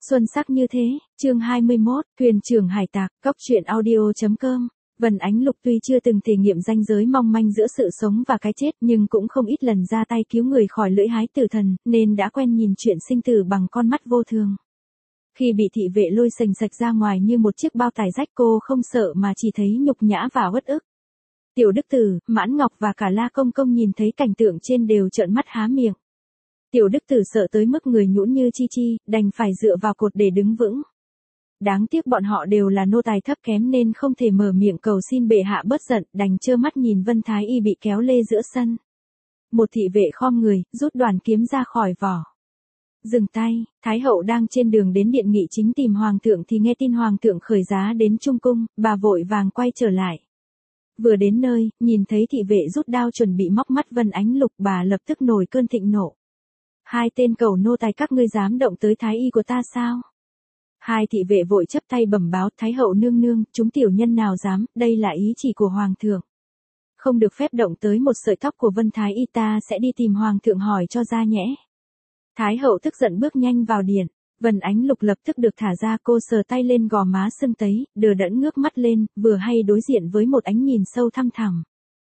Xuân sắc như thế, chương 21, thuyền trưởng hải tặc, cóc truyện audio.com. Vân Ánh Lục tuy chưa từng thể nghiệm ranh giới mong manh giữa sự sống và cái chết, nhưng cũng không ít lần ra tay cứu người khỏi lưỡi hái tử thần, nên đã quen nhìn chuyện sinh tử bằng con mắt vô thường. Khi bị thị vệ lôi sành sạch ra ngoài như một chiếc bao tải rách, cô không sợ mà chỉ thấy nhục nhã và uất ức. Tiểu Đức Tử, Mãn Ngọc và cả La Công Công nhìn thấy cảnh tượng trên đều trợn mắt há miệng. Tiểu Đức Tử sợ tới mức người nhũn như chi chi, đành phải dựa vào cột để đứng vững. Đáng tiếc bọn họ đều là nô tài thấp kém nên không thể mở miệng cầu xin bệ hạ bớt giận, đành trơ mắt nhìn Vân Thái Y bị kéo lê giữa sân. Một thị vệ khom người, rút đoàn kiếm ra khỏi vỏ. Dừng tay, Thái hậu đang trên đường đến điện nghị chính tìm hoàng thượng thì nghe tin hoàng thượng khởi giá đến Trung Cung, bà vội vàng quay trở lại. Vừa đến nơi, nhìn thấy thị vệ rút đao chuẩn bị móc mắt Vân Ánh Lục, bà lập tức nổi cơn thịnh nộ. Hai tên cầu nô tài các ngươi dám động tới thái y của ta sao? Hai thị vệ vội chấp tay bẩm báo, Thái hậu nương nương, chúng tiểu nhân nào dám, đây là ý chỉ của hoàng thượng. Không được phép động tới một sợi tóc của Vân Thái y, ta sẽ đi tìm hoàng thượng hỏi cho ra nhẽ. Thái hậu tức giận bước nhanh vào điện. Vân Ánh Lục lập tức được thả ra, cô sờ tay lên gò má sưng tấy, đờ đẫn ngước mắt lên, vừa hay đối diện với một ánh nhìn sâu thăm thẳm.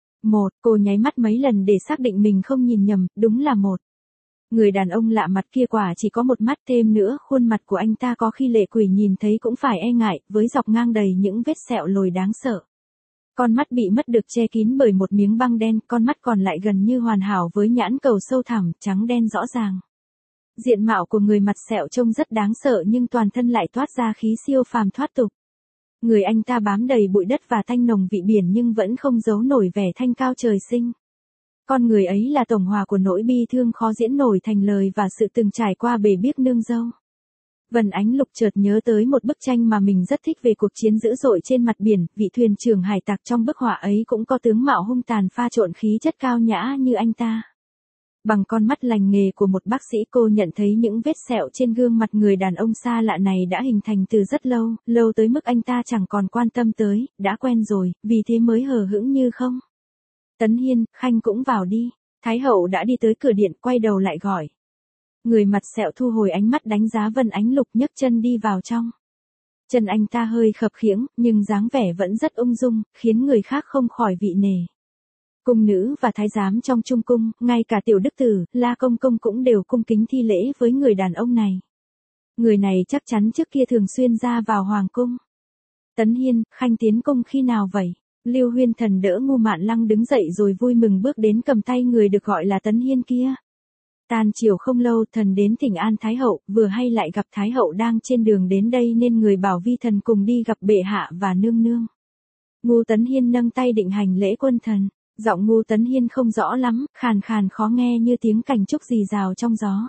Cô nháy mắt mấy lần để xác định mình không nhìn nhầm, đúng là một. Người đàn ông lạ mặt kia quả chỉ có một mắt, thêm nữa khuôn mặt của anh ta có khi lệ quỷ nhìn thấy cũng phải e ngại, với dọc ngang đầy những vết sẹo lồi đáng sợ. Con mắt bị mất được che kín bởi một miếng băng đen, con mắt còn lại gần như hoàn hảo với nhãn cầu sâu thẳm, trắng đen rõ ràng. Diện mạo của người mặt sẹo trông rất đáng sợ nhưng toàn thân lại toát ra khí siêu phàm thoát tục. Người anh ta bám đầy bụi đất và thanh nồng vị biển nhưng vẫn không giấu nổi vẻ thanh cao trời sinh. Con người ấy là tổng hòa của nỗi bi thương khó diễn nổi thành lời và sự từng trải qua bề biếc nương dâu. Vân Ánh Lục chợt nhớ tới một bức tranh mà mình rất thích về cuộc chiến dữ dội trên mặt biển, vị thuyền trưởng hải tặc trong bức họa ấy cũng có tướng mạo hung tàn pha trộn khí chất cao nhã như anh ta. Bằng con mắt lành nghề của một bác sĩ, cô nhận thấy những vết sẹo trên gương mặt người đàn ông xa lạ này đã hình thành từ rất lâu, lâu tới mức anh ta chẳng còn quan tâm tới, đã quen rồi, vì thế mới hờ hững như không. Tấn Hiên, Khanh cũng vào đi. Thái hậu đã đi tới cửa điện, quay đầu lại gọi. Người mặt sẹo thu hồi ánh mắt đánh giá Vân Ánh Lục, nhấc chân đi vào trong. Chân anh ta hơi khập khiễng, nhưng dáng vẻ vẫn rất ung dung, khiến người khác không khỏi vị nể. Cung nữ và thái giám trong Trung Cung, ngay cả Tiểu Đức Tử, La Công Công cũng đều cung kính thi lễ với người đàn ông này. Người này chắc chắn trước kia thường xuyên ra vào hoàng cung. Tấn Hiên, Khanh tiến cung khi nào vậy? Lưu Huyên Thần đỡ Ngô Mạn Lăng đứng dậy rồi vui mừng bước đến cầm tay người được gọi là Tấn Hiên kia. Tàn chiều không lâu, thần đến thỉnh an Thái hậu, vừa hay lại gặp Thái hậu đang trên đường đến đây nên người bảo vi thần cùng đi gặp bệ hạ và nương nương. Ngô Tấn Hiên nâng tay định hành lễ quân thần. Giọng Ngô Tấn Hiên không rõ lắm, khàn khàn khó nghe như tiếng cành trúc rì rào trong gió.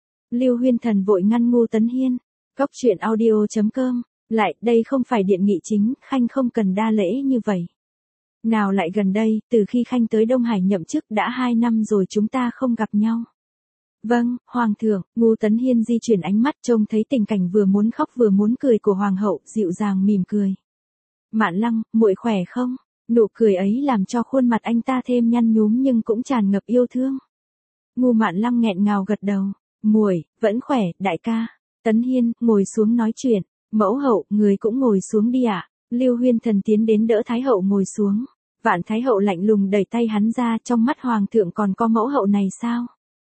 Lưu Huyên Thần vội ngăn Ngô Tấn Hiên. Cóc truyện audio.com. Lại, đây không phải điện nghị chính, Khanh không cần đa lễ như vậy. Nào lại gần đây, từ khi Khanh tới Đông Hải nhậm chức đã 2 năm rồi chúng ta không gặp nhau. Vâng, Hoàng thượng. Ngô Tấn Hiên di chuyển ánh mắt trông thấy tình cảnh vừa muốn khóc vừa muốn cười của Hoàng hậu, dịu dàng mỉm cười. Mạn Lăng, muội khỏe không? Nụ cười ấy làm cho khuôn mặt anh ta thêm nhăn nhúm nhưng cũng tràn ngập yêu thương. Ngô Mạn Lăng nghẹn ngào gật đầu. Muội, vẫn khỏe, đại ca. Tấn Hiên, ngồi xuống nói chuyện. Mẫu hậu, người cũng ngồi xuống đi ạ. Lưu Huyên Thần tiến đến đỡ Thái hậu ngồi xuống. Vạn Thái hậu lạnh lùng đẩy tay hắn ra, trong mắt hoàng thượng còn có mẫu hậu này sao?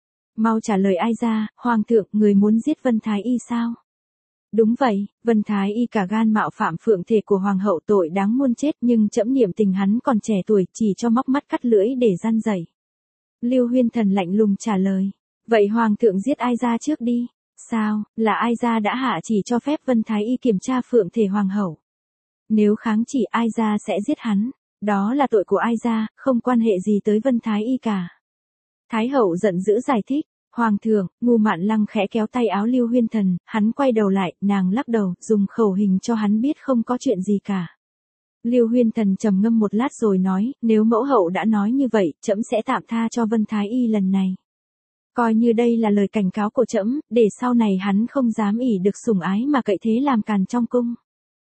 Mau trả lời ai ra, hoàng thượng, người muốn giết Vân Thái y sao? Đúng vậy, Vân Thái y cả gan mạo phạm phượng thể của hoàng hậu, tội đáng muôn chết, nhưng trẫm niệm tình hắn còn trẻ tuổi, chỉ cho móc mắt cắt lưỡi để gian dạy. Lưu Huyên Thần lạnh lùng trả lời. Vậy hoàng thượng giết ai ra trước đi? Sao, là ai ra đã hạ chỉ cho phép Vân Thái y kiểm tra phượng thể hoàng hậu? Nếu kháng chỉ, ai ra sẽ giết hắn. Đó là tội của ai ra, không quan hệ gì tới Vân Thái y cả. Thái hậu giận dữ giải thích. Hoàng thượng, Ngô Mạn Lăng khẽ kéo tay áo Lưu Huyên Thần, hắn quay đầu lại, nàng lắc đầu, dùng khẩu hình cho hắn biết không có chuyện gì cả. Lưu Huyên Thần trầm ngâm một lát rồi nói, nếu mẫu hậu đã nói như vậy, trẫm sẽ tạm tha cho Vân Thái y lần này. Coi như đây là lời cảnh cáo của trẫm, để sau này hắn không dám ỷ được sủng ái mà cậy thế làm càn trong cung.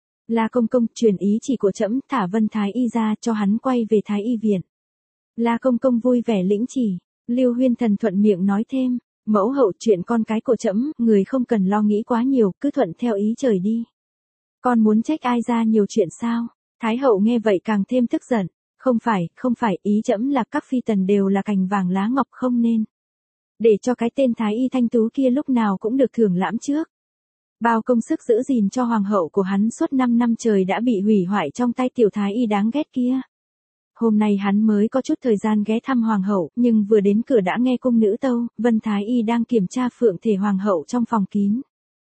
La Công Công, truyền ý chỉ của trẫm, thả Vân Thái y ra, cho hắn quay về Thái y viện. La Công Công vui vẻ lĩnh chỉ. Lưu Huyên Thần thuận miệng nói thêm, Mẫu hậu, chuyện con cái của trẫm, người không cần lo nghĩ quá nhiều, cứ thuận theo ý trời đi. Con muốn trách ai ra nhiều chuyện sao? Thái hậu nghe vậy càng thêm tức giận. Không phải, ý trẫm là các phi tần đều là cành vàng lá ngọc, không nên để cho cái tên thái y thanh tú kia lúc nào cũng được thưởng lãm trước. Bao công sức giữ gìn cho hoàng hậu của hắn suốt 5 năm trời đã bị hủy hoại trong tay tiểu thái y đáng ghét kia. Hôm nay hắn mới có chút thời gian ghé thăm hoàng hậu, nhưng vừa đến cửa đã nghe cung nữ tâu, Vân thái y đang kiểm tra phượng thể hoàng hậu trong phòng kín.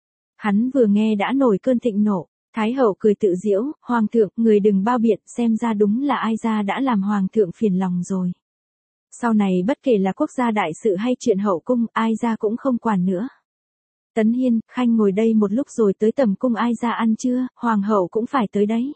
Hắn vừa nghe đã nổi cơn thịnh nộ. Thái hậu cười tự giễu, hoàng thượng, người đừng bao biện, xem ra đúng là ai ra đã làm hoàng thượng phiền lòng rồi. Sau này bất kể là quốc gia đại sự hay chuyện hậu cung, ai ra cũng không quản nữa. Tấn Hiên, Khanh ngồi đây một lúc rồi tới tầm cung ai ra ăn trưa, hoàng hậu cũng phải tới đấy.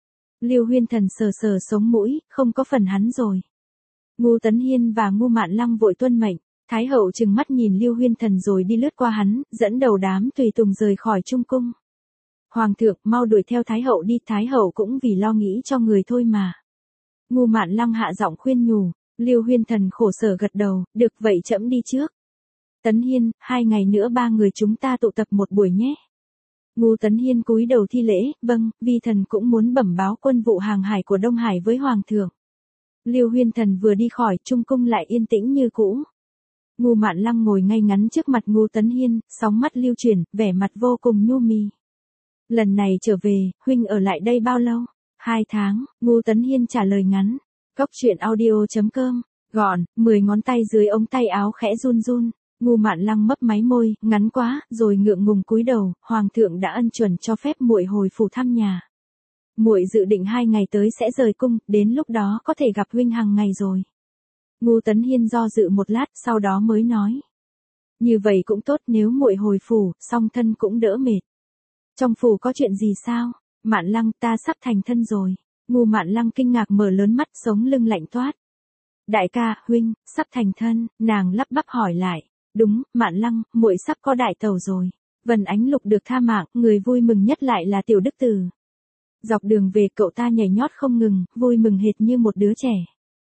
Lưu Huyên Thần sờ sờ sống mũi, không có phần hắn rồi. Ngô Tấn Hiên và Ngô Mạn Lăng vội tuân mệnh, Thái hậu trừng mắt nhìn Lưu Huyên Thần rồi đi lướt qua hắn, dẫn đầu đám tùy tùng rời khỏi trung cung. Hoàng thượng, mau đuổi theo Thái hậu đi, Thái hậu cũng vì lo nghĩ cho người thôi mà. Ngô Mạn Lăng hạ giọng khuyên nhủ, Lưu Huyên Thần khổ sở gật đầu, được vậy trẫm đi trước. Tấn Hiên, 2 ngày nữa 3 người chúng ta tụ tập một buổi nhé. Ngô Tấn Hiên cúi đầu thi lễ, vâng, vi thần cũng muốn bẩm báo quân vụ hàng hải của Đông Hải với Hoàng thượng. Lưu Huyên Thần vừa đi khỏi, trung cung lại yên tĩnh như cũ. Ngô Mạn Lăng ngồi ngay ngắn trước mặt Ngô Tấn Hiên, sóng mắt lưu chuyển, vẻ mặt vô cùng nhu mì. Lần này trở về, huynh ở lại đây bao lâu? 2 tháng, Ngô Tấn Hiên trả lời ngắn. Cóc truyện audio.com, gọn, 10 ngón tay dưới ống tay áo khẽ run run. Ngô Mạn Lăng mấp máy môi, ngắn quá, rồi ngượng ngùng cúi đầu, hoàng thượng đã ân chuẩn cho phép muội hồi phủ thăm nhà. Muội dự định 2 ngày tới sẽ rời cung, đến lúc đó có thể gặp huynh hàng ngày rồi. Ngô Tấn Hiên do dự một lát, sau đó mới nói. Như vậy cũng tốt, nếu muội hồi phủ, song thân cũng đỡ mệt. Trong phủ có chuyện gì sao? Mạn Lăng, ta sắp thành thân rồi. Ngô Mạn Lăng kinh ngạc mở lớn mắt, sống lưng lạnh toát. Đại ca, huynh, sắp thành thân, nàng lắp bắp hỏi lại. Đúng, Mạn Lăng, muội sắp có đại tẩu rồi. Vân Ánh Lục được tha mạng, người vui mừng nhất lại là tiểu đức tử. Dọc đường về cậu ta nhảy nhót không ngừng, vui mừng hệt như một đứa trẻ.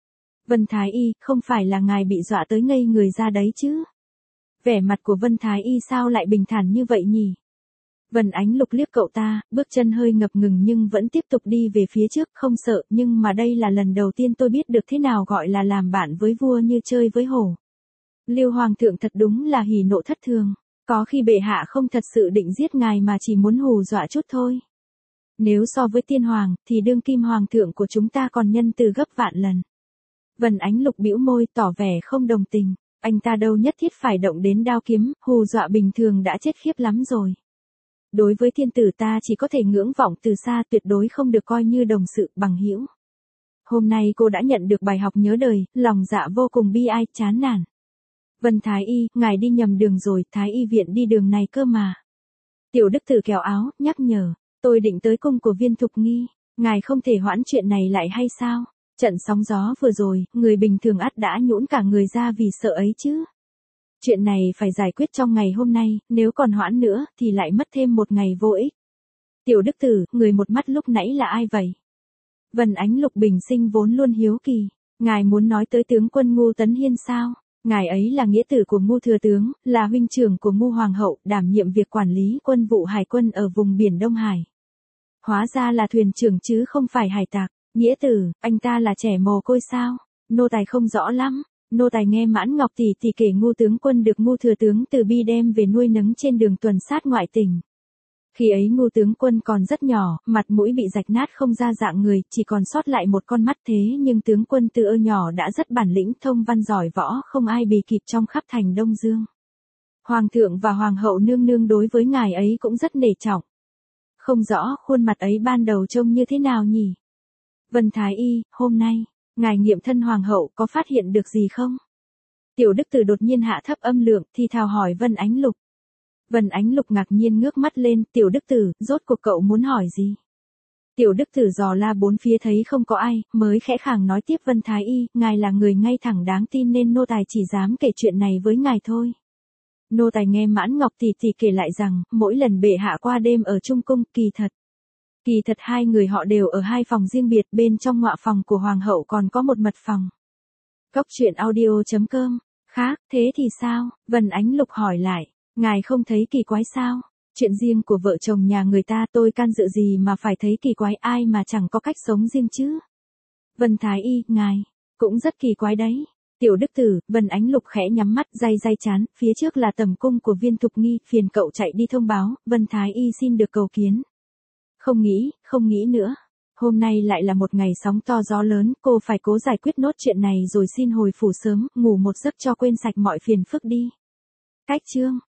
Vân Thái Y, không phải là ngài bị dọa tới ngây người ra đấy chứ? Vẻ mặt của Vân Thái Y sao lại bình thản như vậy nhỉ? Vân Ánh Lục liếc cậu ta, bước chân hơi ngập ngừng nhưng vẫn tiếp tục đi về phía trước, không sợ, nhưng mà đây là lần đầu tiên tôi biết được thế nào gọi là làm bạn với vua như chơi với hổ. Lưu Hoàng thượng thật đúng là hỉ nộ thất thường, có khi bệ hạ không thật sự định giết ngài mà chỉ muốn hù dọa chút thôi. Nếu so với tiên hoàng, thì đương kim hoàng thượng của chúng ta còn nhân từ gấp vạn lần. Vân Ánh Lục bĩu môi tỏ vẻ không đồng tình, anh ta đâu nhất thiết phải động đến đao kiếm, hù dọa bình thường đã chết khiếp lắm rồi. Đối với thiên tử ta chỉ có thể ngưỡng vọng từ xa, tuyệt đối không được coi như đồng sự, bằng hữu. Hôm nay cô đã nhận được bài học nhớ đời, lòng dạ vô cùng bi ai, chán nản. Vân Thái Y, ngài đi nhầm đường rồi, Thái Y viện đi đường này cơ mà. Tiểu đức tử kéo áo, nhắc nhở, tôi định tới cung của Viên Thục Nghi, ngài không thể hoãn chuyện này lại hay sao? Trận sóng gió vừa rồi, người bình thường ắt đã nhũn cả người ra vì sợ ấy chứ. Chuyện này phải giải quyết trong ngày hôm nay, nếu còn hoãn nữa, thì lại mất thêm một ngày vô ích. Tiểu đức tử, người một mắt lúc nãy là ai vậy? Vân Ánh Lục bình sinh vốn luôn hiếu kỳ, ngài muốn nói tới tướng quân Ngô Tấn Hiên sao? Ngài ấy là nghĩa tử của Ngô thừa tướng, là huynh trưởng của Ngô hoàng hậu, đảm nhiệm việc quản lý quân vụ hải quân ở vùng biển Đông Hải. Hóa ra là thuyền trưởng chứ không phải hải tặc. Nghĩa tử, anh ta là trẻ mồ côi sao? Nô tài không rõ lắm. Nô tài nghe Mãn Ngọc tỷ tỷ kể Ngô tướng quân được Ngô thừa tướng từ Bi đem về nuôi nấng trên đường tuần sát ngoại tỉnh. Khi ấy Ngô tướng quân còn rất nhỏ, mặt mũi bị rạch nát không ra dạng người, chỉ còn sót lại một con mắt, thế nhưng tướng quân từ nhỏ đã rất bản lĩnh, thông văn giỏi võ, không ai bì kịp trong khắp thành Đông Dương. Hoàng thượng và hoàng hậu nương nương đối với ngài ấy cũng rất nể trọng. Không rõ khuôn mặt ấy ban đầu trông như thế nào nhỉ? Vân Thái Y, hôm nay, ngài nghiệm thân hoàng hậu có phát hiện được gì không? Tiểu đức tử đột nhiên hạ thấp âm lượng, thì thào hỏi Vân Ánh Lục. Vân Ánh Lục ngạc nhiên ngước mắt lên, tiểu đức tử, rốt cuộc cậu muốn hỏi gì? Tiểu đức tử dò la bốn phía thấy không có ai, mới khẽ khàng nói tiếp, Vân Thái Y, ngài là người ngay thẳng đáng tin nên nô tài chỉ dám kể chuyện này với ngài thôi. Nô tài nghe Mãn Ngọc tỷ tỷ kể lại rằng, mỗi lần bệ hạ qua đêm ở Trung Cung, kỳ thật hai người họ đều ở 2 phòng riêng biệt, bên trong ngọa phòng của hoàng hậu còn có một mật phòng. Cóc truyện audio.com Khác, thế thì sao? Vân Ánh Lục hỏi lại. Ngài không thấy kỳ quái sao? Chuyện riêng của vợ chồng nhà người ta tôi can dự gì mà phải thấy kỳ quái, ai mà chẳng có cách sống riêng chứ? Vân Thái Y, ngài, cũng rất kỳ quái đấy. Tiểu Đức Tử, Vân Ánh Lục khẽ nhắm mắt day chán, phía trước là tầm cung của Viên Thục Nghi, phiền cậu chạy đi thông báo, Vân Thái Y xin được cầu kiến. Không nghĩ nữa. Hôm nay lại là một ngày sóng to gió lớn, cô phải cố giải quyết nốt chuyện này rồi xin hồi phủ sớm, ngủ một giấc cho quên sạch mọi phiền phức đi. Cách chương